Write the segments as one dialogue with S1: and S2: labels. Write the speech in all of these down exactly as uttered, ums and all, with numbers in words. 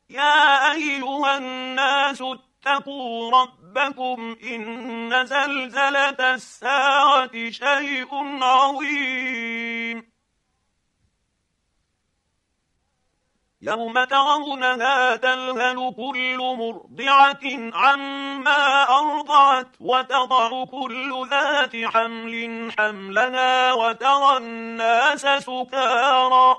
S1: يا أيها الناس اتقوا ربكم إن زلزلة الساعة شيء عظيم يوم ترونها تذهل كل مرضعة عما أرضعت وتضع كل ذات حمل حملها وترى الناس سكارى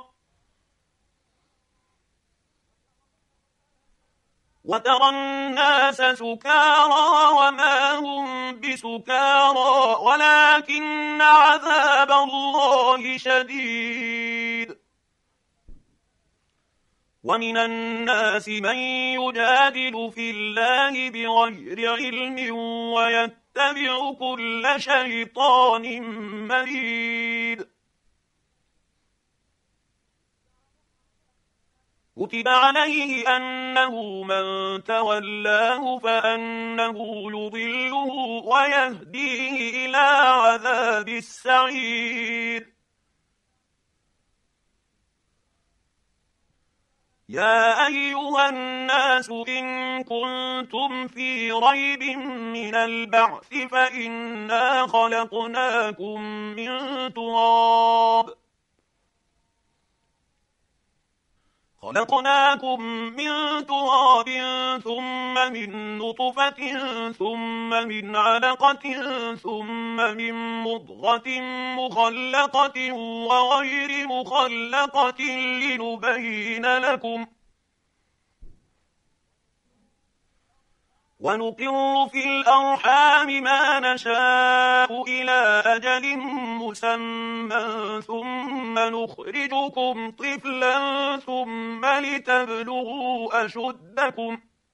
S1: وترى الناس سكارى وما هم بسكارى ولكن عذاب الله شديد ومن الناس من يجادل في الله بغير علم ويتبع كل شيطان مريد كتب عليه أنه من تولاه فأنه يضله ويهديه إلى عذاب السعير يا أيها الناس إن كنتم في ريب من البعث فإنا خلقناكم من تراب خلقناكم من تراب ثم من نطفة ثم من علقة ثم من مضغة مخلقة وغير مخلقة لنبين لكم ونقر في الأرحام ما نشاء إلى أجل مسمى ثم نخرجكم طفلا ثم لتبلغوا أشدكم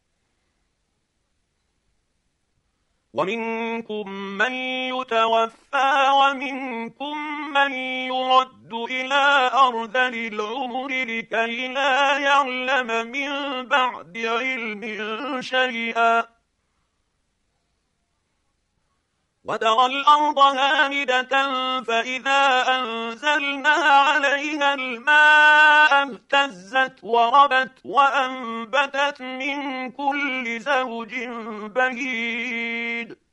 S1: ومنكم من يتوفى ومنكم من يرد إلى أرذل العمر لكي لا يعلم من بعد علم شيئا وترى الأرض هامدة فإذا أنزلنا عليها الماء اهتزت وربت وأنبتت من كل زوج بهيج